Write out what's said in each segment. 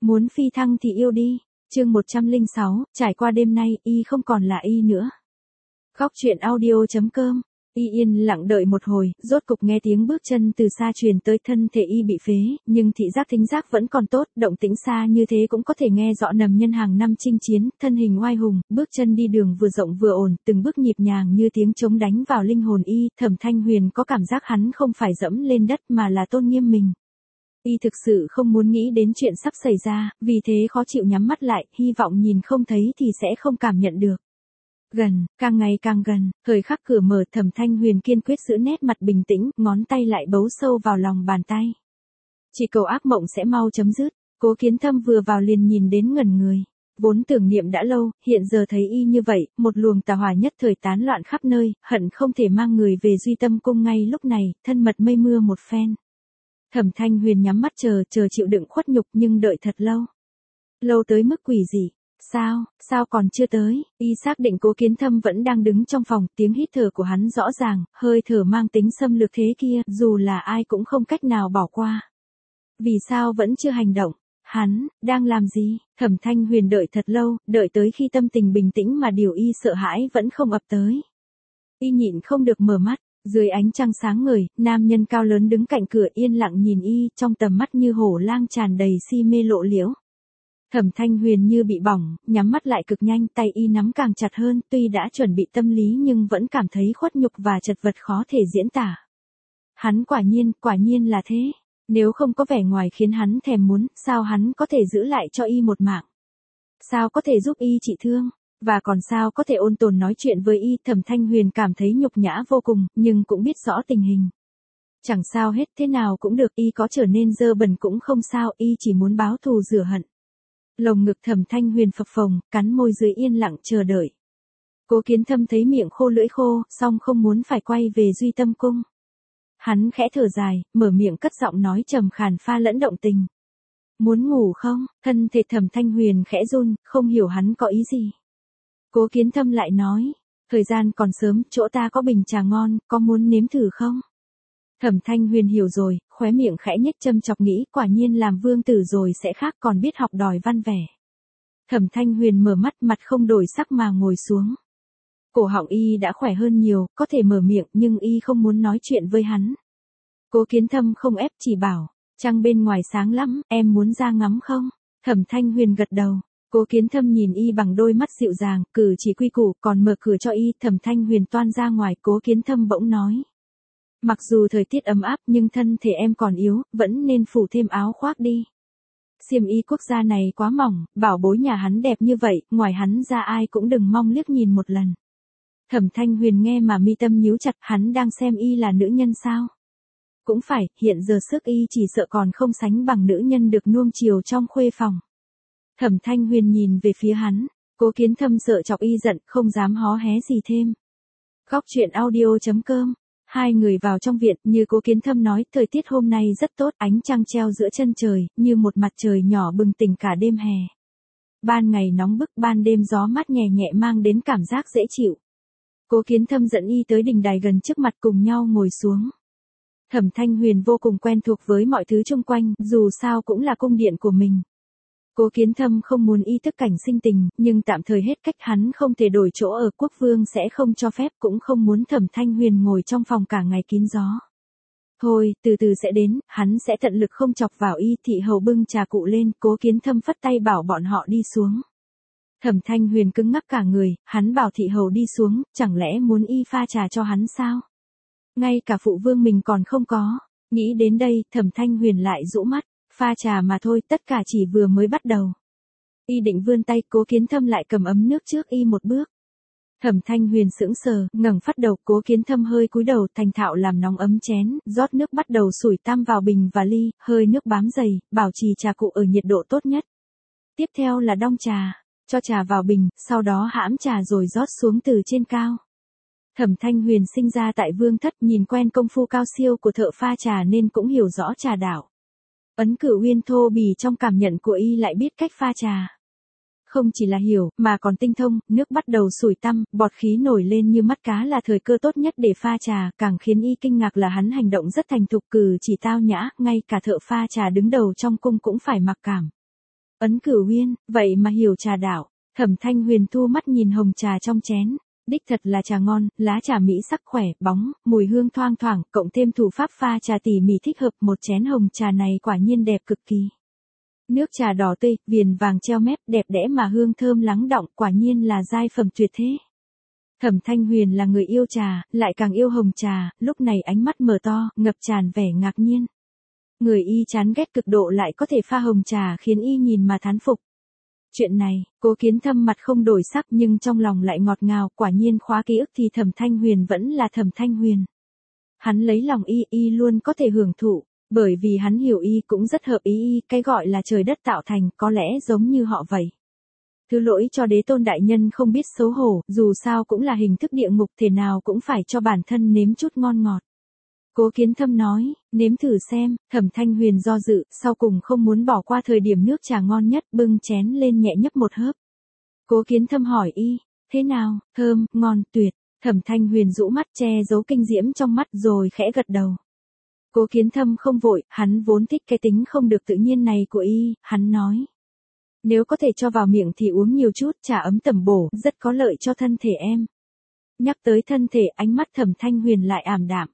Muốn phi thăng thì yêu đi. Chương 106, trải qua đêm nay, y không còn là y nữa. Góc truyện audio.com. Y yên lặng đợi một hồi, rốt cục nghe tiếng bước chân từ xa truyền tới, thân thể y bị phế, nhưng thị giác thính giác vẫn còn tốt, động tĩnh xa như thế cũng có thể nghe rõ nầm nhân hàng năm chinh chiến, thân hình oai hùng, bước chân đi đường vừa rộng vừa ổn, từng bước nhịp nhàng như tiếng trống đánh vào linh hồn y. Thẩm Thanh Huyền có cảm giác hắn không phải dẫm lên đất mà là tôn nghiêm mình. Y thực sự không muốn nghĩ đến chuyện sắp xảy ra, vì thế khó chịu nhắm mắt lại, hy vọng nhìn không thấy thì sẽ không cảm nhận được. Gần, càng ngày càng gần, thời khắc cửa mở, Thẩm Thanh Huyền kiên quyết giữ nét mặt bình tĩnh, ngón tay lại bấu sâu vào lòng bàn tay. Chỉ cầu ác mộng sẽ mau chấm dứt. Cố Kiến Thâm vừa vào liền nhìn đến ngẩn người. Vốn tưởng niệm đã lâu, hiện giờ thấy y như vậy, một luồng tà hỏa nhất thời tán loạn khắp nơi, hận không thể mang người về Duy Tâm Cung ngay lúc này, thân mật mây mưa một phen. Thẩm Thanh Huyền nhắm mắt chờ chịu đựng khuất nhục, nhưng đợi thật lâu. Lâu tới mức quỷ dị. Sao còn chưa tới? Y xác định Cố Kiến Thâm vẫn đang đứng trong phòng, tiếng hít thở của hắn rõ ràng, hơi thở mang tính xâm lược thế kia, dù là ai cũng không cách nào bỏ qua. Vì sao vẫn chưa hành động? Hắn đang làm gì? Thẩm Thanh Huyền đợi thật lâu, đợi tới khi tâm tình bình tĩnh mà điều y sợ hãi vẫn không ập tới. Y nhịn không được mở mắt. Dưới ánh trăng sáng ngời, nam nhân cao lớn đứng cạnh cửa yên lặng nhìn y, trong tầm mắt như hổ lang tràn đầy si mê lộ liễu. Thẩm Thanh Huyền như bị bỏng, nhắm mắt lại cực nhanh, tay y nắm càng chặt hơn, tuy đã chuẩn bị tâm lý nhưng vẫn cảm thấy khuất nhục và chật vật khó thể diễn tả. Hắn quả nhiên là thế. Nếu không có vẻ ngoài khiến hắn thèm muốn, sao hắn có thể giữ lại cho y một mạng? Sao có thể giúp y trị thương? Và còn sao có thể ôn tồn nói chuyện với y? Thẩm Thanh Huyền cảm thấy nhục nhã vô cùng, nhưng cũng biết rõ tình hình. Chẳng sao hết, thế nào cũng được, y có trở nên dơ bẩn cũng không sao, y chỉ muốn báo thù rửa hận. Lồng ngực Thẩm Thanh Huyền phập phồng, cắn môi dưới yên lặng chờ đợi. Cố Kiến Thâm thấy miệng khô lưỡi khô, song không muốn phải quay về Duy Tâm Cung. Hắn khẽ thở dài, mở miệng cất giọng nói trầm khàn pha lẫn động tình. Muốn ngủ không? Thân thể Thẩm Thanh Huyền khẽ run, không hiểu hắn có ý gì. Cố Kiến Thâm lại nói, thời gian còn sớm, chỗ ta có bình trà ngon, có muốn nếm thử không? Thẩm Thanh Huyền hiểu rồi, khóe miệng khẽ nhếch châm chọc nghĩ, quả nhiên làm vương tử rồi sẽ khác, còn biết học đòi văn vẻ. Thẩm Thanh Huyền mở mắt, mặt không đổi sắc mà ngồi xuống. Cổ họng y đã khỏe hơn nhiều, có thể mở miệng, nhưng y không muốn nói chuyện với hắn. Cố Kiến Thâm không ép, chỉ bảo, trăng bên ngoài sáng lắm, em muốn ra ngắm không? Thẩm Thanh Huyền gật đầu. Cố Kiến Thâm nhìn y bằng đôi mắt dịu dàng, cử chỉ quy củ, còn mở cửa cho y. Thẩm Thanh Huyền toan ra ngoài, Cố Kiến Thâm bỗng nói. Mặc dù thời tiết ấm áp nhưng thân thể em còn yếu, vẫn nên phủ thêm áo khoác đi. Xiêm y quốc gia này quá mỏng, bảo bối nhà hắn đẹp như vậy, ngoài hắn ra ai cũng đừng mong liếc nhìn một lần. Thẩm Thanh Huyền nghe mà mi tâm nhíu chặt, hắn đang xem y là nữ nhân sao? Cũng phải, hiện giờ sức y chỉ sợ còn không sánh bằng nữ nhân được nuông chiều trong khuê phòng. Thẩm Thanh Huyền nhìn về phía hắn, Cố Kiến Thâm sợ chọc y giận, không dám hó hé gì thêm. Góc truyện audio.com. Hai người vào trong viện, như Cố Kiến Thâm nói, thời tiết hôm nay rất tốt, ánh trăng treo giữa chân trời, như một mặt trời nhỏ bừng tỉnh cả đêm hè. Ban ngày nóng bức, ban đêm gió mát nhẹ nhẹ mang đến cảm giác dễ chịu. Cố Kiến Thâm dẫn y tới đình đài gần trước mặt, cùng nhau ngồi xuống. Thẩm Thanh Huyền vô cùng quen thuộc với mọi thứ xung quanh, dù sao cũng là cung điện của mình. Cố Kiến Thâm không muốn y tức cảnh sinh tình, nhưng tạm thời hết cách, hắn không thể đổi chỗ ở, quốc vương sẽ không cho phép, cũng không muốn Thẩm Thanh Huyền ngồi trong phòng cả ngày kín gió. Thôi, từ từ sẽ đến, hắn sẽ tận lực không chọc vào y. Thị hầu bưng trà cụ lên, Cố Kiến Thâm phất tay bảo bọn họ đi xuống. Thẩm Thanh Huyền cứng ngắc cả người, hắn bảo thị hầu đi xuống, chẳng lẽ muốn y pha trà cho hắn sao? Ngay cả phụ vương mình còn không có. Nghĩ đến đây, Thẩm Thanh Huyền lại rũ mắt. Pha trà mà thôi, tất cả chỉ vừa mới bắt đầu. Y định vươn tay, Cố Kiến Thâm lại cầm ấm nước trước y một bước. Thẩm Thanh Huyền sững sờ, ngẩng phát đầu, Cố Kiến Thâm hơi cúi đầu, thành thạo làm nóng ấm chén, rót nước bắt đầu sủi tăm vào bình và ly, hơi nước bám dày, bảo trì trà cụ ở nhiệt độ tốt nhất. Tiếp theo là đong trà, cho trà vào bình, sau đó hãm trà rồi rót xuống từ trên cao. Thẩm Thanh Huyền sinh ra tại vương thất, nhìn quen công phu cao siêu của thợ pha trà nên cũng hiểu rõ trà đạo. Ấn Cửu Uyên thô bỉ trong cảm nhận của y lại biết cách pha trà. Không chỉ là hiểu, mà còn tinh thông, nước bắt đầu sủi tăm, bọt khí nổi lên như mắt cá là thời cơ tốt nhất để pha trà, càng khiến y kinh ngạc là hắn hành động rất thành thục, cử chỉ tao nhã, ngay cả thợ pha trà đứng đầu trong cung cũng phải mặc cảm. Ấn Cửu Uyên, vậy mà hiểu trà đạo. Thẩm Thanh Huyền thu mắt nhìn hồng trà trong chén. Đích thật là trà ngon, lá trà mỹ sắc khỏe, bóng, mùi hương thoang thoảng, cộng thêm thủ pháp pha trà tỉ mỉ thích hợp, một chén hồng trà này quả nhiên đẹp cực kỳ. Nước trà đỏ tươi, viền vàng treo mép, đẹp đẽ mà hương thơm lắng đọng, quả nhiên là giai phẩm tuyệt thế. Thẩm Thanh Huyền là người yêu trà, lại càng yêu hồng trà, lúc này ánh mắt mở to, ngập tràn vẻ ngạc nhiên. Người y chán ghét cực độ lại có thể pha hồng trà khiến y nhìn mà thán phục. Chuyện này, Cố Kiến Thâm mặt không đổi sắc nhưng trong lòng lại ngọt ngào, quả nhiên khóa ký ức thì Thẩm Thanh Huyền vẫn là Thẩm Thanh Huyền. Hắn lấy lòng y luôn có thể hưởng thụ, bởi vì hắn hiểu y cũng rất hợp ý y, cái gọi là trời đất tạo thành có lẽ giống như họ vậy. Thứ lỗi cho Đế Tôn đại nhân không biết xấu hổ, dù sao cũng là hình thức địa ngục, thế nào cũng phải cho bản thân nếm chút ngon ngọt. Cố Kiến Thâm nói, nếm thử xem. Thẩm Thanh Huyền do dự, sau cùng không muốn bỏ qua thời điểm nước trà ngon nhất, bưng chén lên nhẹ nhấp một hớp. Cố Kiến Thâm hỏi y, thế nào, thơm, ngon, tuyệt. Thẩm Thanh Huyền rũ mắt che giấu kinh diễm trong mắt rồi khẽ gật đầu. Cố Kiến Thâm không vội, hắn vốn thích cái tính không được tự nhiên này của y, hắn nói. Nếu có thể cho vào miệng thì uống nhiều chút, trà ấm tẩm bổ, rất có lợi cho thân thể em. Nhắc tới thân thể, ánh mắt Thẩm Thanh Huyền lại ảm đạm.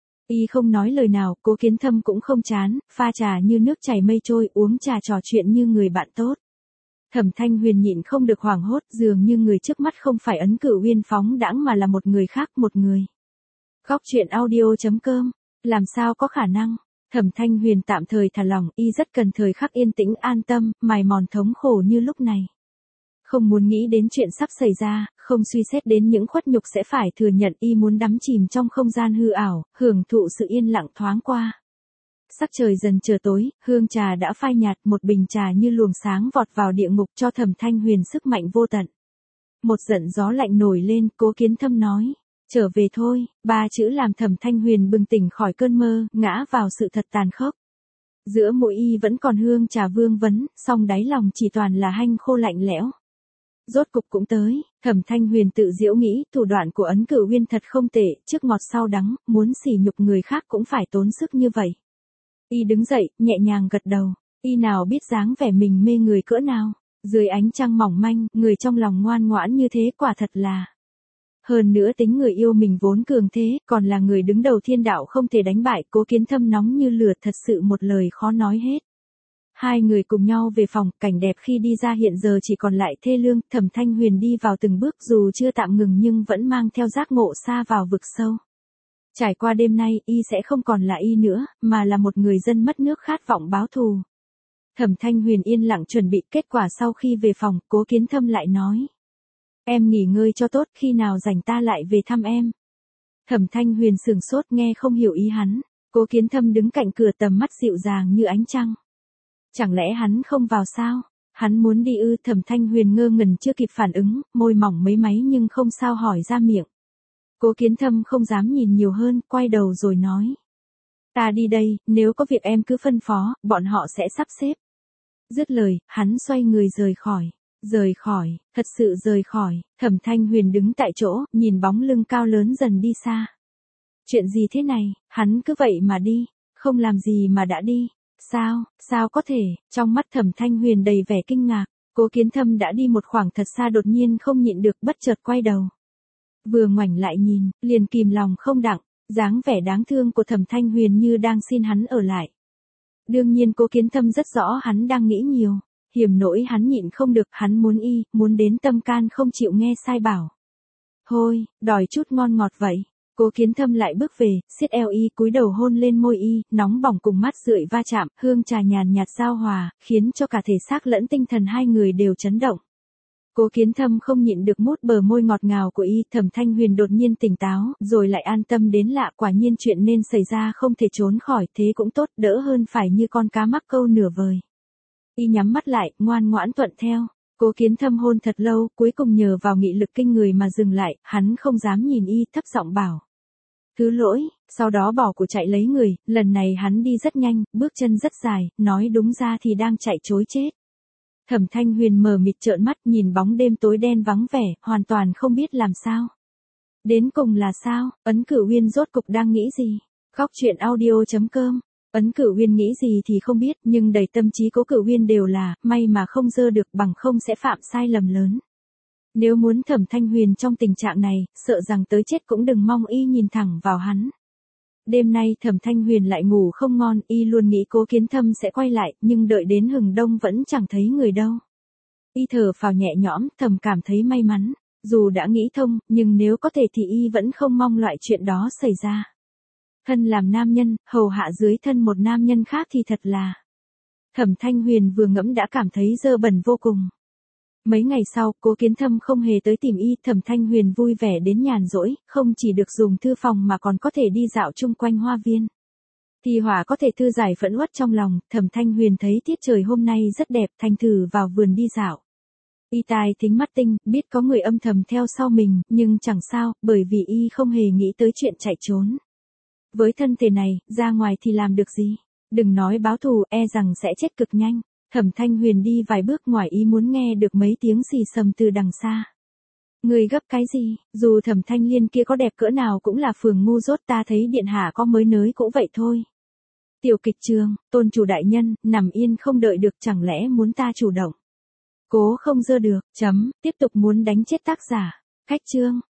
Y không nói lời nào, Cố Kiến Thâm cũng không chán, pha trà như nước chảy mây trôi, uống trà trò chuyện như người bạn tốt. Thẩm Thanh Huyền nhịn không được hoảng hốt, dường như người trước mắt không phải Ấn Cửu Uyên phóng đãng mà là một người khác, một người. Góc truyện audio.com, làm sao có khả năng? Thẩm Thanh Huyền tạm thời thả lòng, y rất cần thời khắc yên tĩnh an tâm, mài mòn thống khổ như lúc này. Không muốn nghĩ đến chuyện sắp xảy ra, không suy xét đến những khuất nhục sẽ phải thừa nhận, y muốn đắm chìm trong không gian hư ảo, hưởng thụ sự yên lặng thoáng qua. Sắc trời dần trở tối, hương trà đã phai nhạt, một bình trà như luồng sáng vọt vào địa ngục cho Thẩm Thanh Huyền sức mạnh vô tận. Một giận gió lạnh nổi lên, Cố Kiến Thâm nói, trở về thôi, ba chữ làm Thẩm Thanh Huyền bừng tỉnh khỏi cơn mơ, ngã vào sự thật tàn khốc. Giữa mũi y vẫn còn hương trà vương vấn, song đáy lòng chỉ toàn là hanh khô lạnh lẽo. Rốt cục cũng tới, Thẩm Thanh Huyền tự giễu nghĩ, thủ đoạn của Ấn Cửu Uyên thật không tệ, trước ngọt sau đắng, muốn sỉ nhục người khác cũng phải tốn sức như vậy. Y đứng dậy, nhẹ nhàng gật đầu, y nào biết dáng vẻ mình mê người cỡ nào, dưới ánh trăng mỏng manh, người trong lòng ngoan ngoãn như thế quả thật là. Hơn nữa tính người yêu mình vốn cường thế, còn là người đứng đầu thiên đạo không thể đánh bại, Cố Kiến Thâm nóng như lửa, thật sự một lời khó nói hết. Hai người cùng nhau về phòng, cảnh đẹp khi đi ra hiện giờ chỉ còn lại thê lương, Thẩm Thanh Huyền đi vào từng bước dù chưa tạm ngừng nhưng vẫn mang theo giác ngộ xa vào vực sâu. Trải qua đêm nay, y sẽ không còn là y nữa, mà là một người dân mất nước khát vọng báo thù. Thẩm Thanh Huyền yên lặng chuẩn bị, kết quả sau khi về phòng, Cố Kiến Thâm lại nói. Em nghỉ ngơi cho tốt, khi nào rảnh ta lại về thăm em. Thẩm Thanh Huyền sửng sốt nghe không hiểu ý hắn, Cố Kiến Thâm đứng cạnh cửa tầm mắt dịu dàng như ánh trăng. Chẳng lẽ hắn không vào sao? Hắn muốn đi ư? Thẩm Thanh Huyền ngơ ngẩn chưa kịp phản ứng, môi mỏng mấy máy nhưng không sao hỏi ra miệng. Cố Kiến Thâm không dám nhìn nhiều hơn, quay đầu rồi nói. Ta đi đây, nếu có việc em cứ phân phó, bọn họ sẽ sắp xếp. Dứt lời, hắn xoay người rời khỏi. Rời khỏi, thật sự rời khỏi, Thẩm Thanh Huyền đứng tại chỗ, nhìn bóng lưng cao lớn dần đi xa. Chuyện gì thế này, hắn cứ vậy mà đi, không làm gì mà đã đi. Sao có thể, trong mắt Thẩm Thanh Huyền đầy vẻ kinh ngạc, Cố Kiến Thâm đã đi một khoảng thật xa đột nhiên không nhịn được bất chợt quay đầu. Vừa ngoảnh lại nhìn, liền kìm lòng không đặng, dáng vẻ đáng thương của Thẩm Thanh Huyền như đang xin hắn ở lại. Đương nhiên Cố Kiến Thâm rất rõ hắn đang nghĩ nhiều, hiểm nỗi hắn nhịn không được, hắn muốn đến tâm can không chịu nghe sai bảo. Thôi, đòi chút ngon ngọt vậy. Cố Kiến Thâm lại bước về, siết eo y, cúi đầu hôn lên môi y, nóng bỏng cùng mát rượi va chạm, hương trà nhàn nhạt giao hòa, khiến cho cả thể xác lẫn tinh thần hai người đều chấn động. Cố Kiến Thâm không nhịn được mút bờ môi ngọt ngào của y, Thẩm Thanh Huyền đột nhiên tỉnh táo, rồi lại an tâm đến lạ, quả nhiên chuyện nên xảy ra không thể trốn khỏi, thế cũng tốt, đỡ hơn phải như con cá mắc câu nửa vời. Y nhắm mắt lại, ngoan ngoãn thuận theo. Cố Kiến Thâm hôn thật lâu, cuối cùng nhờ vào nghị lực kinh người mà dừng lại, hắn không dám nhìn y, thấp giọng bảo. Thứ lỗi, sau đó bỏ của chạy lấy người, lần này hắn đi rất nhanh, bước chân rất dài, nói đúng ra thì đang chạy trối chết. Thẩm Thanh Huyền mờ mịt trợn mắt nhìn bóng đêm tối đen vắng vẻ, hoàn toàn không biết làm sao. Đến cùng là sao, Ấn Cửu Uyên rốt cục đang nghĩ gì? Góc truyện audio.com Ấn Cửu Uyên nghĩ gì thì không biết, nhưng đầy tâm trí Cố Cửu Uyên đều là, may mà không dơ được, bằng không sẽ phạm sai lầm lớn. Nếu muốn Thẩm Thanh Huyền trong tình trạng này, sợ rằng tới chết cũng đừng mong y nhìn thẳng vào hắn. Đêm nay Thẩm Thanh Huyền lại ngủ không ngon, y luôn nghĩ Cố Kiến Thâm sẽ quay lại, nhưng đợi đến hừng đông vẫn chẳng thấy người đâu. Y thở phào nhẹ nhõm, thầm cảm thấy may mắn. Dù đã nghĩ thông, nhưng nếu có thể thì y vẫn không mong loại chuyện đó xảy ra. Thân làm nam nhân, hầu hạ dưới thân một nam nhân khác thì thật là... Thẩm Thanh Huyền vừa ngẫm đã cảm thấy dơ bẩn vô cùng. Mấy ngày sau, Cố Kiến Thâm không hề tới tìm y, Thẩm Thanh Huyền vui vẻ đến nhàn rỗi, không chỉ được dùng thư phòng mà còn có thể đi dạo chung quanh hoa viên. Thì hỏa có thể thư giải phẫn uất trong lòng, Thẩm Thanh Huyền thấy tiết trời hôm nay rất đẹp, thành thử vào vườn đi dạo. Y tai thính mắt tinh, biết có người âm thầm theo sau mình, nhưng chẳng sao, bởi vì y không hề nghĩ tới chuyện chạy trốn. Với thân thể này, ra ngoài thì làm được gì? Đừng nói báo thù, e rằng sẽ chết cực nhanh. Thẩm Thanh Huyền đi vài bước ngoài ý muốn nghe được mấy tiếng xì xầm từ đằng xa. Người gấp cái gì, dù Thẩm Thanh Liên kia có đẹp cỡ nào cũng là phường ngu dốt, ta thấy điện hạ có mới nới cũng vậy thôi. Tiểu kịch trường, tôn chủ đại nhân, nằm yên không đợi được, chẳng lẽ muốn ta chủ động. Cố không dơ được, tiếp tục muốn đánh chết tác giả. Khách chương.